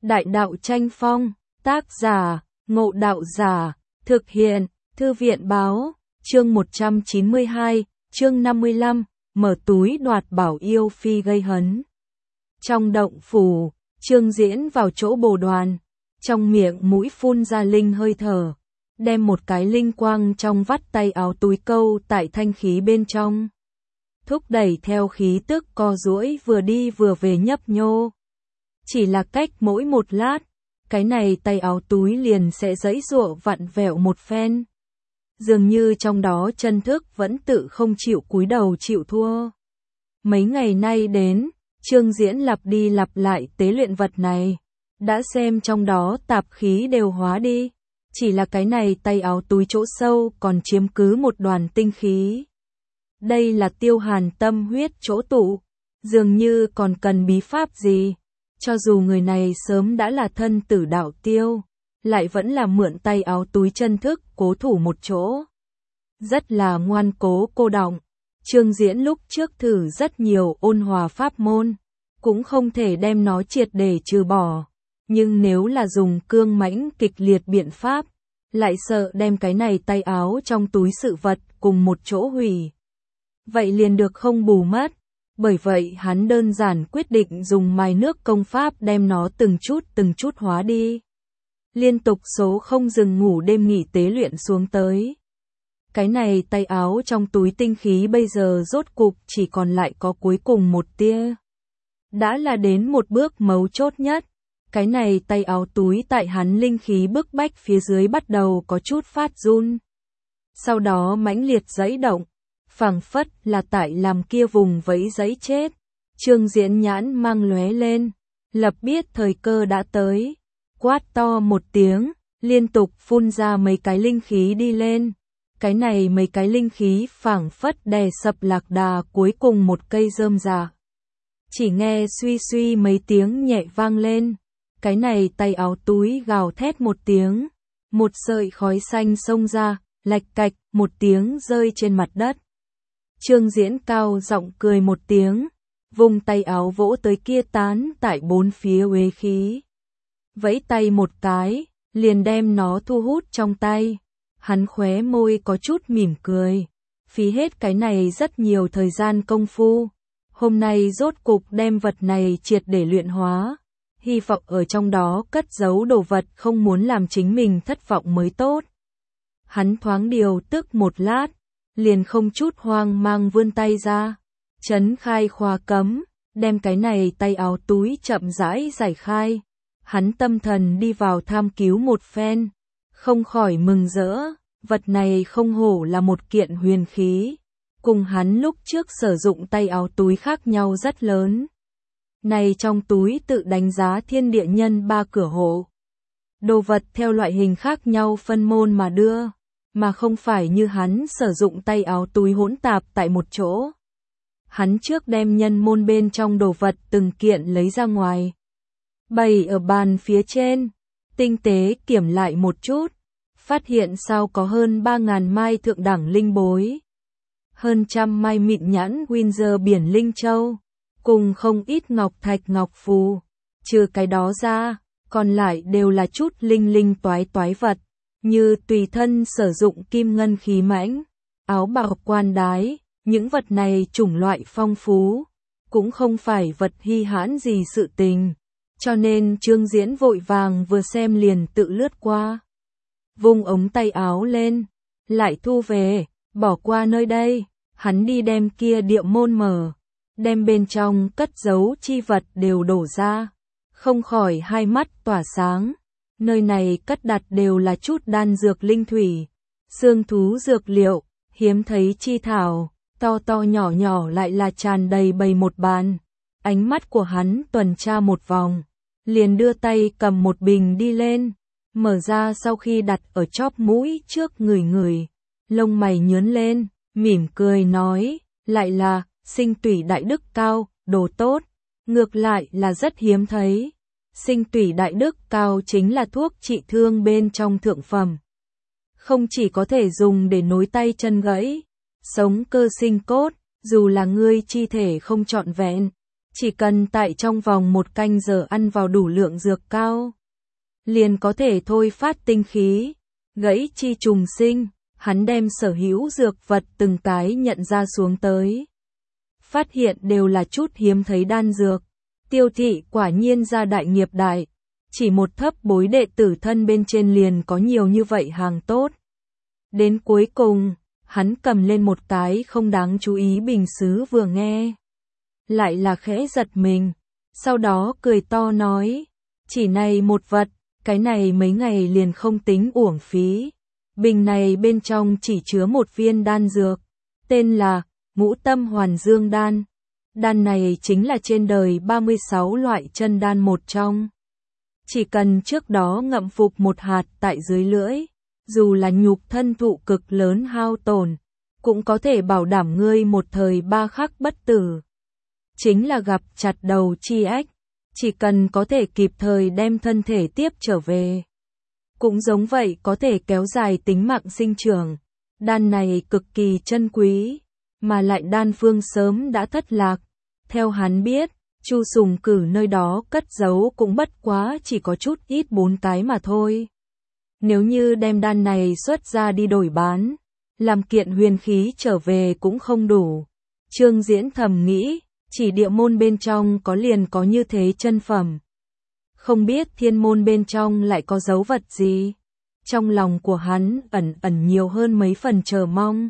Đại đạo tranh phong, tác giả, Ngộ Đạo Giả, thực hiện, Thư viện Báo, chương 192, chương 55, mở túi đoạt bảo yêu phi gây hấn. Trong động phủ, Trương Diễn vào chỗ bồ đoàn, trong miệng mũi phun ra linh hơi thở, đem một cái linh quang trong vắt tay áo túi câu tại thanh khí bên trong. Thúc đẩy theo khí tức co duỗi vừa đi vừa về nhấp nhô. Chỉ là cách mỗi một lát, cái này tay áo túi liền sẽ giãy giụa vặn vẹo một phen. Dường như trong đó chân thức vẫn tự không chịu cúi đầu chịu thua. Mấy ngày nay đến, Trương Diễn lặp đi lặp lại tế luyện vật này, đã xem trong đó tạp khí đều hóa đi, chỉ là cái này tay áo túi chỗ sâu còn chiếm cứ một đoàn tinh khí. Đây là Tiêu Hàn tâm huyết chỗ tụ, dường như còn cần bí pháp gì, cho dù người này sớm đã là thân tử đạo tiêu, lại vẫn là mượn tay áo túi chân thức cố thủ một chỗ. Rất là ngoan cố cô đọng. Trương Diễn lúc trước thử rất nhiều ôn hòa pháp môn, cũng không thể đem nó triệt để trừ bỏ. Nhưng nếu là dùng cương mãnh kịch liệt biện pháp, lại sợ đem cái này tay áo trong túi sự vật cùng một chỗ hủy. Vậy liền được không bù mất. Bởi vậy hắn đơn giản quyết định dùng mài nước công pháp đem nó từng chút hóa đi. Liên tục số không dừng ngủ đêm nghỉ tế luyện xuống tới. Cái này tay áo trong túi tinh khí bây giờ rốt cục chỉ còn lại có cuối cùng một tia. Đã là đến một bước mấu chốt nhất. Cái này tay áo túi tại hắn linh khí bức bách phía dưới bắt đầu có chút phát run. Sau đó mãnh liệt giãy động, phảng phất là tại làm kia vùng vẫy giãy chết. Trương Diễn nhãn mang lóe lên, lập biết thời cơ đã tới. Quát to một tiếng, liên tục phun ra mấy cái linh khí đi lên. Cái này mấy cái linh khí phảng phất đè sập lạc đà cuối cùng một cây rơm rạ. Chỉ nghe suy suy mấy tiếng nhẹ vang lên. Cái này tay áo túi gào thét một tiếng. Một sợi khói xanh xông ra, lạch cạch một tiếng rơi trên mặt đất. Trương Diễn cao giọng cười một tiếng, vùng tay áo vỗ tới kia tán tại bốn phía uế khí. Vẫy tay một cái, liền đem nó thu hút trong tay. Hắn khóe môi có chút mỉm cười, phí hết cái này rất nhiều thời gian công phu. Hôm nay rốt cục đem vật này triệt để luyện hóa, hy vọng ở trong đó cất giấu đồ vật không muốn làm chính mình thất vọng mới tốt. Hắn thoáng điều tức một lát, liền không chút hoang mang vươn tay ra, chấn khai khóa cấm, đem cái này tay áo túi chậm rãi giải khai. Hắn tâm thần đi vào tham cứu một phen, không khỏi mừng rỡ, vật này không hổ là một kiện huyền khí, cùng hắn lúc trước sử dụng tay áo túi khác nhau rất lớn. Này trong túi tự đánh giá thiên địa nhân ba cửa hộ. Đồ vật theo loại hình khác nhau phân môn mà đưa, mà không phải như hắn sử dụng tay áo túi hỗn tạp tại một chỗ. Hắn trước đem nhân môn bên trong đồ vật từng kiện lấy ra ngoài, bày ở bàn phía trên, tinh tế kiểm lại một chút, phát hiện sao có hơn 3.000 mai thượng đẳng linh bối, hơn trăm mai mịn nhãn Windsor biển linh châu, cùng không ít ngọc thạch ngọc phù. Trừ cái đó ra, còn lại đều là chút linh linh toái toái vật, như tùy thân sử dụng kim ngân khí mãnh, áo bào quan đái. Những vật này chủng loại phong phú, cũng không phải vật hi hãn gì sự tình, cho nên Trương Diễn vội vàng vừa xem liền tự lướt qua. Vung ống tay áo lên, lại thu về, bỏ qua nơi đây, hắn đi đem kia địa môn mở, đem bên trong cất giấu chi vật đều đổ ra, không khỏi hai mắt tỏa sáng. Nơi này cất đặt đều là chút đan dược linh thủy, xương thú dược liệu, hiếm thấy chi thảo. To to nhỏ nhỏ lại là tràn đầy bày một bàn. Ánh mắt của hắn tuần tra một vòng, liền đưa tay cầm một bình đi lên, mở ra sau khi đặt ở chóp mũi trước người, lông mày nhướng lên, mỉm cười nói, lại là sinh tủy đại đức cao, đồ tốt, ngược lại là rất hiếm thấy. Sinh tủy đại đức cao chính là thuốc trị thương bên trong thượng phẩm, không chỉ có thể dùng để nối tay chân gãy, sống cơ sinh cốt, dù là ngươi chi thể không trọn vẹn, Chỉ cần tại trong vòng 1 canh giờ ăn vào đủ lượng dược cao, liền có thể thôi phát tinh khí, gãy chi trùng sinh. Hắn đem sở hữu dược vật từng cái nhận ra xuống tới. Phát hiện đều là chút hiếm thấy đan dược. Tiêu thị quả nhiên ra đại nghiệp đại. Chỉ một thấp bối đệ tử thân bên trên liền có nhiều như vậy hàng tốt. Đến cuối cùng, hắn cầm lên một cái không đáng chú ý bình sứ vừa nghe. Lại là khẽ giật mình. Sau đó cười to nói. Chỉ này một vật, cái này mấy ngày liền không tính uổng phí. Bình này bên trong chỉ chứa một viên đan dược, tên là Ngũ Tâm Hoàn Dương Đan. Đan này chính là trên đời 36 loại chân đan một trong. Chỉ cần trước đó ngậm phục một hạt tại dưới lưỡi, dù là nhục thân thụ cực lớn hao tổn, cũng có thể bảo đảm ngươi một thời 3 khắc bất tử. Chính là gặp chặt đầu chi ách, chỉ cần có thể kịp thời đem thân thể tiếp trở về. Cũng giống vậy có thể kéo dài tính mạng sinh trưởng. Đan này cực kỳ chân quý, mà lại đan phương sớm đã thất lạc. Theo hắn biết, Chu Sùng Cử nơi đó cất giấu cũng bất quá chỉ có chút ít 4 cái mà thôi. Nếu như đem đan này xuất ra đi đổi bán, làm kiện huyền khí trở về cũng không đủ. Trương Diễn thầm nghĩ, chỉ địa môn bên trong có liền có như thế chân phẩm. Không biết thiên môn bên trong lại có dấu vật gì. Trong lòng của hắn ẩn nhiều hơn mấy phần chờ mong.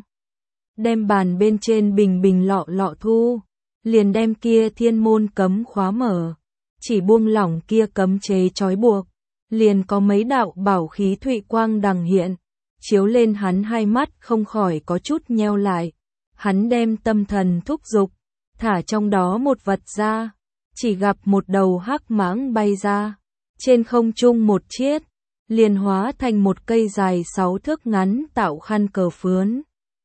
Đem bàn bên trên bình lọ thu, liền đem kia thiên môn cấm khóa mở. Chỉ buông lỏng kia cấm chế trói buộc, liền có mấy đạo bảo khí thụy quang đằng hiện, chiếu lên hắn hai mắt không khỏi có chút nheo lại. Hắn đem tâm thần thúc giục, thả trong đó một vật ra. Chỉ gặp một đầu hắc mãng bay ra, trên không trung một chiết, liền hóa thành một cây dài 6 thước ngắn tạo khăn cờ phướn.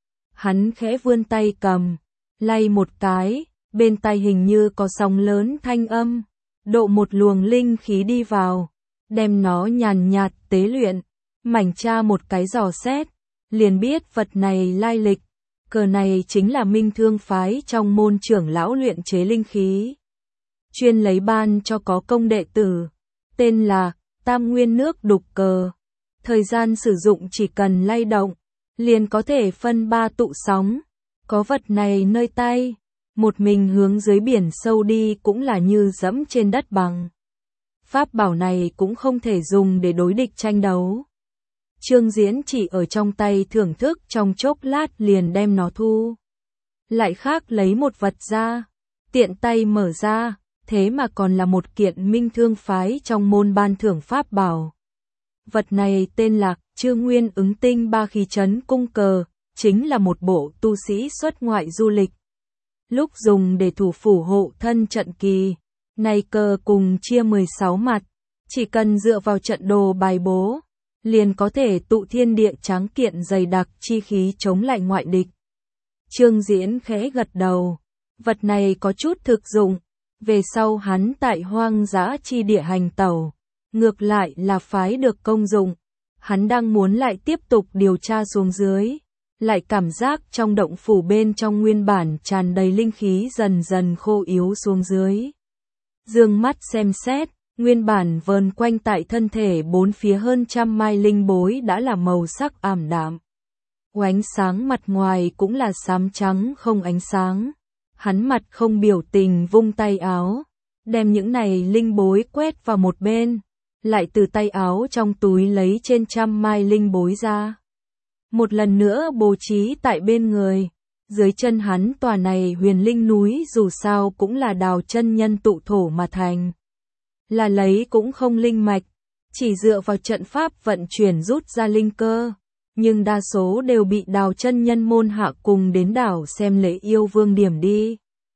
Hắn khẽ vươn tay cầm, lay một cái, bên tay hình như có sóng lớn thanh âm, độ một luồng linh khí đi vào, đem nó nhàn nhạt tế luyện, mảnh tra một cái dò xét, liền biết vật này lai lịch, cờ này chính là Minh Thương phái trong môn trưởng lão luyện chế linh khí. Chuyên lấy ban cho có công đệ tử, tên là Tam Nguyên Nước Đục Cờ. Thời gian sử dụng chỉ cần lay động, liền có thể phân 3 tụ sóng. Có vật này nơi tay, một mình hướng dưới biển sâu đi cũng là như dẫm trên đất bằng. Pháp bảo này cũng không thể dùng để đối địch tranh đấu. Trương Diễn chỉ ở trong tay thưởng thức trong chốc lát liền đem nó thu. Lại khác lấy một vật ra, tiện tay mở ra. Thế mà còn là một kiện Minh Thương phái trong môn ban thưởng pháp bảo. Vật này tên là Trương Nguyên Ứng Tinh Ba Khí Trấn Cung Cờ, chính là một bộ tu sĩ xuất ngoại du lịch. Lúc dùng để thủ phủ hộ thân trận kỳ, này cờ cùng chia 16 mặt, chỉ cần dựa vào trận đồ bài bố, liền có thể tụ thiên địa tráng kiện dày đặc chi khí chống lại ngoại địch. Trương Diễn khẽ gật đầu, vật này có chút thực dụng. Về sau hắn tại hoang dã chi địa hành tẩu, ngược lại là phái được công dụng. Hắn đang muốn lại tiếp tục điều tra xuống dưới, lại cảm giác trong động phủ bên trong nguyên bản tràn đầy linh khí dần dần khô yếu xuống dưới. Dương mắt xem xét, nguyên bản vờn quanh tại thân thể bốn phía hơn 100 mai linh bối đã là màu sắc ảm đạm. Ánh sáng mặt ngoài cũng là xám trắng không ánh sáng. Hắn mặt không biểu tình vung tay áo, đem những này linh bối quét vào một bên, lại từ tay áo trong túi lấy trên 100 mai linh bối ra. Một lần nữa bố trí tại bên người, dưới chân hắn tòa này huyền linh núi dù sao cũng là đào chân nhân tụ thổ mà thành. Là lấy cũng không linh mạch, chỉ dựa vào trận pháp vận chuyển rút ra linh cơ. Nhưng đa số đều bị đào chân nhân môn hạ cùng đến đảo xem lễ yêu vương điểm đi.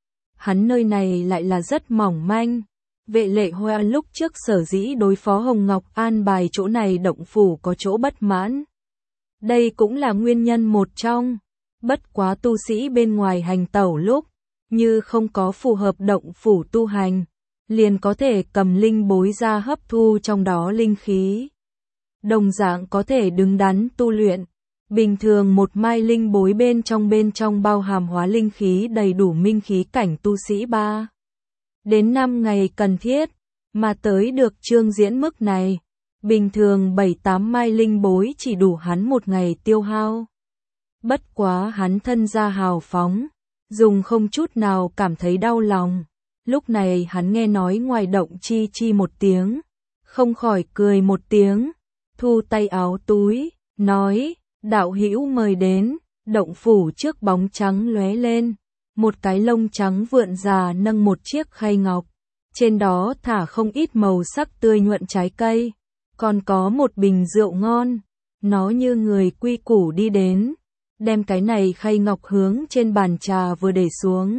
Hắn nơi này lại là rất mỏng manh. Vệ Lệ Hoa lúc trước sở dĩ đối phó Hồng Ngọc an bài chỗ này động phủ có chỗ bất mãn. Đây cũng là nguyên nhân một trong. Bất quá tu sĩ bên ngoài hành tẩu lúc, như không có phù hợp động phủ tu hành, liền có thể cầm linh bối ra hấp thu trong đó linh khí. Đồng dạng có thể đứng đắn tu luyện. Bình thường một mai linh bối bên trong bao hàm hóa linh khí đầy đủ minh khí cảnh tu sĩ 3. đến 5 ngày cần thiết, mà tới được Trương Diễn mức này. Bình thường 7-8 mai linh bối chỉ đủ hắn một ngày tiêu hao. Bất quá hắn thân ra hào phóng, dùng không chút nào cảm thấy đau lòng. Lúc này hắn nghe nói ngoài động chi chi một tiếng, không khỏi cười một tiếng, thu tay áo túi, nói, đạo hữu mời đến. Động phủ trước bóng trắng lóe lên, một cái lông trắng vượn già nâng một chiếc khay ngọc, trên đó thả không ít màu sắc tươi nhuận trái cây, còn có một bình rượu ngon. Nó như người quy củ đi đến, đem cái này khay ngọc hướng trên bàn trà vừa để xuống,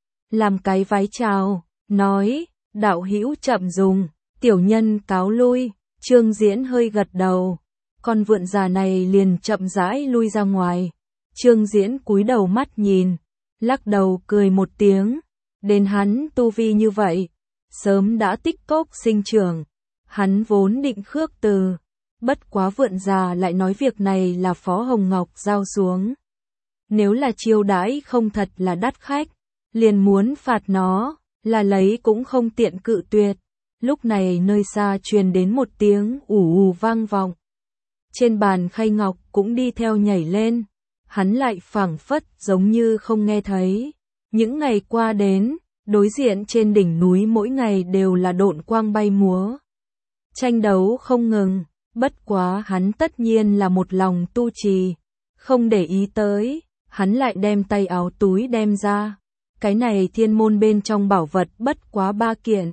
làm cái vái chào, nói, đạo hữu chậm dùng, tiểu nhân cáo lui. Trương Diễn hơi gật đầu, con vượn già này liền chậm rãi lui ra ngoài. Trương Diễn cúi đầu mắt nhìn, lắc đầu cười một tiếng, đến hắn tu vi như vậy, sớm đã tích cốc sinh trưởng, hắn vốn định khước từ, bất quá vượn già lại nói việc này là Phó Hồng Ngọc giao xuống. Nếu là chiêu đãi không thật là đắt khách, liền muốn phạt nó, là lấy cũng không tiện cự tuyệt. Lúc này nơi xa truyền đến một tiếng ù ù vang vọng. Trên bàn khay ngọc cũng đi theo nhảy lên. Hắn lại phảng phất giống như không nghe thấy. Những ngày qua đến, đối diện trên đỉnh núi mỗi ngày đều là độn quang bay múa. Tranh đấu không ngừng, bất quá hắn tất nhiên là một lòng tu trì, không để ý tới, hắn lại đem tay áo túi đem ra. Cái này thiên môn bên trong bảo vật bất quá 3 kiện.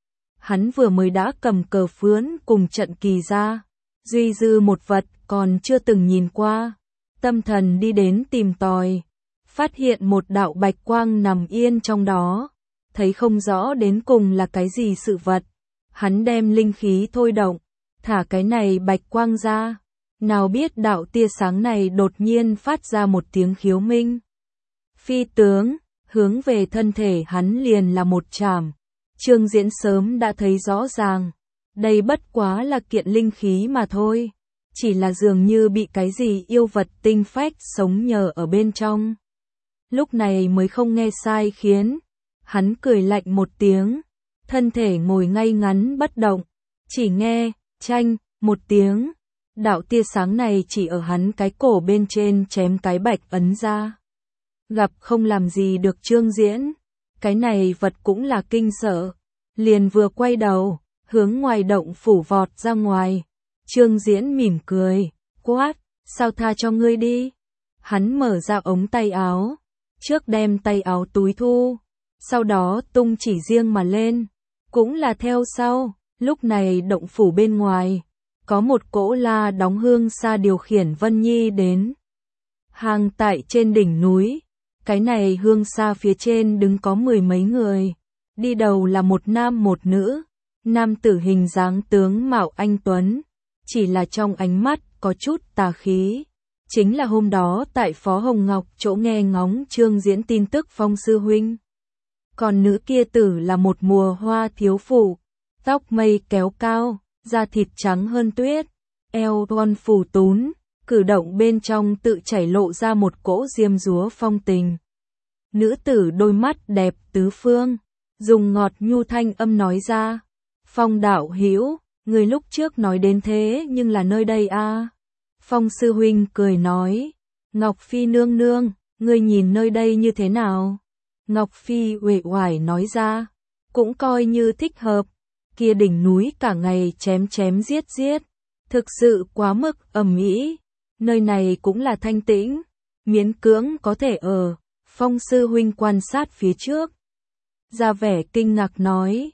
Hắn vừa mới đã cầm cờ phướn cùng trận kỳ ra, duy dư một vật còn chưa từng nhìn qua. Tâm thần đi đến tìm tòi, phát hiện một đạo bạch quang nằm yên trong đó, thấy không rõ đến cùng là cái gì sự vật. Hắn đem linh khí thôi động, thả cái này bạch quang ra, nào biết đạo tia sáng này đột nhiên phát ra một tiếng khiếu minh. Phi tướng, hướng về thân thể hắn liền là một chảm. Trương Diễn sớm đã thấy rõ ràng, đây bất quá là kiện linh khí mà thôi. Chỉ là dường như bị cái gì yêu vật tinh phách sống nhờ ở bên trong. Lúc này mới không nghe sai khiến. Hắn cười lạnh một tiếng, thân thể ngồi ngay ngắn bất động. Chỉ nghe, chanh, một tiếng. Đạo tia sáng này chỉ ở hắn cái cổ bên trên chém cái bạch ấn ra. Gặp không làm gì được Trương Diễn. Cái này vật cũng là kinh sợ. Liền vừa quay đầu, hướng ngoài động phủ vọt ra ngoài. Trương Diễn mỉm cười, quát, sao tha cho ngươi đi. Hắn mở ra ống tay áo, trước đem tay áo túi thu, sau đó tung chỉ riêng mà lên, cũng là theo sau. Lúc này động phủ bên ngoài, có một cỗ la đóng hương xa điều khiển Vân Nhi đến. Hàng tại trên đỉnh núi, cái này hương xa phía trên đứng có 10 mấy người, đi đầu là một nam một nữ, nam tử hình dáng tướng mạo anh tuấn. Chỉ là trong ánh mắt có chút tà khí. Chính là hôm đó tại Phó Hồng Ngọc chỗ nghe ngóng Trương Diễn tin tức Phong sư huynh. Còn nữ kia tử là một mùa hoa thiếu phụ, tóc mây kéo cao, da thịt trắng hơn tuyết, eo thon phủ tún, cử động bên trong tự chảy lộ ra một cỗ diêm dúa phong tình. Nữ tử đôi mắt đẹp tứ phương, dùng ngọt nhu thanh âm nói ra, Phong đạo hữu, người lúc trước nói đến thế nhưng là nơi đây a. Phong sư huynh cười nói, Ngọc Phi nương nương, ngươi nhìn nơi đây như thế nào? Ngọc Phi uể oải nói ra, cũng coi như thích hợp, kia đỉnh núi cả ngày chém chém giết giết, thực sự quá mức ầm ĩ, nơi này cũng là thanh tĩnh, miễn cưỡng có thể ở. Phong sư huynh quan sát phía trước, ra vẻ kinh ngạc nói,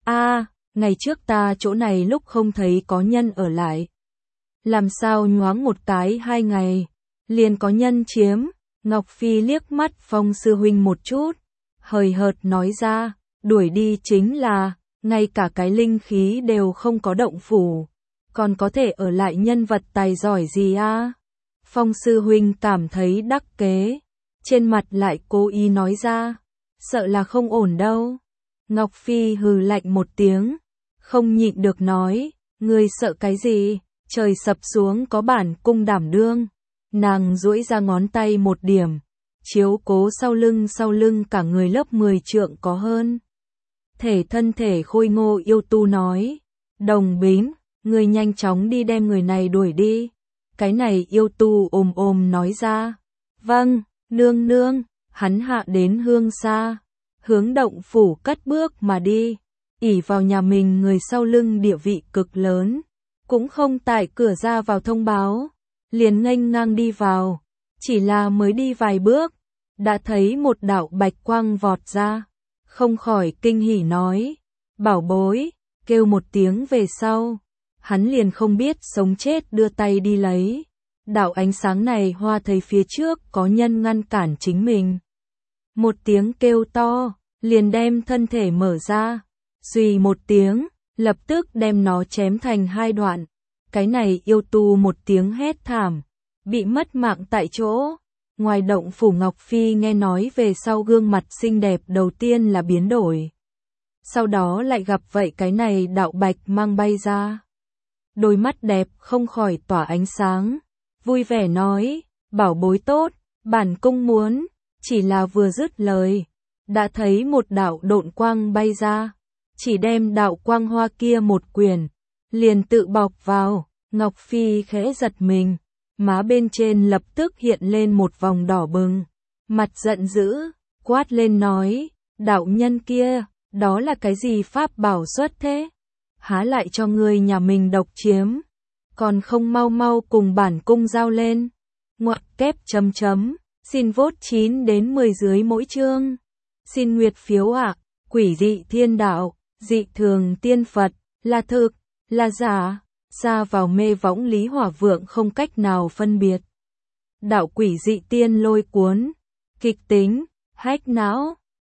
ngày trước ta chỗ này lúc không thấy có nhân ở lại. Làm sao nhoáng một cái 2 ngày, liền có nhân chiếm. Ngọc Phi liếc mắt Phong sư huynh một chút, hời hợt nói ra, đuổi đi chính là, ngay cả cái linh khí đều không có động phủ, còn có thể ở lại nhân vật tài giỏi gì a? Phong sư huynh cảm thấy đắc kế, trên mặt lại cố ý nói ra, sợ là không ổn đâu. Ngọc Phi hừ lạnh một tiếng, không nhịn được nói, ngươi sợ cái gì, trời sập xuống có bản cung đảm đương. Nàng duỗi ra ngón tay một điểm, chiếu cố sau lưng cả người lớp 10 trượng có hơn. thân thể khôi ngô yêu tu nói. Đồng Bính, người nhanh chóng đi đem người này đuổi đi. Cái này yêu tu ồm nói ra. Vâng, nương nương, hắn hạ đến hương xa, hướng động phủ cất bước mà đi, ỷ vào nhà mình người sau lưng địa vị cực lớn, cũng không tại cửa ra vào thông báo, liền nghênh ngang đi vào, chỉ là mới đi vài bước, đã thấy một đạo bạch quang vọt ra, không khỏi kinh hỉ nói, bảo bối, kêu một tiếng về sau, hắn liền không biết sống chết đưa tay đi lấy. Đạo ánh sáng này hoa thấy phía trước có nhân ngăn cản chính mình. Một tiếng kêu to, liền đem thân thể mở ra, xùy một tiếng, lập tức đem nó chém thành hai đoạn. Cái này yêu tu một tiếng hét thảm, bị mất mạng tại chỗ. Ngoài động phủ Ngọc Phi nghe nói về sau gương mặt xinh đẹp đầu tiên là biến đổi. Sau đó lại gặp vậy cái này đạo bạch mang bay ra. Đôi mắt đẹp không khỏi tỏa ánh sáng. Vui vẻ nói, bảo bối tốt, bản cung muốn, chỉ là vừa dứt lời, đã thấy một đạo độn quang bay ra, chỉ đem đạo quang hoa kia một quyền, liền tự bọc vào, Ngọc Phi khẽ giật mình, má bên trên lập tức hiện lên một vòng đỏ bừng, mặt giận dữ, quát lên nói, đạo nhân kia, đó là cái gì pháp bảo xuất thế? Há lại cho người nhà mình độc chiếm? Còn không mau mau cùng bản cung giao lên. Ngoặc kép chấm chấm, xin vote 9 đến 10 dưới mỗi chương. Xin nguyệt phiếu ạ, quỷ dị thiên đạo, dị thường tiên Phật, là thực, là giả, xa vào mê võng Lý Hỏa Vượng không cách nào phân biệt. Đạo quỷ dị tiên lôi cuốn, kịch tính, hách não.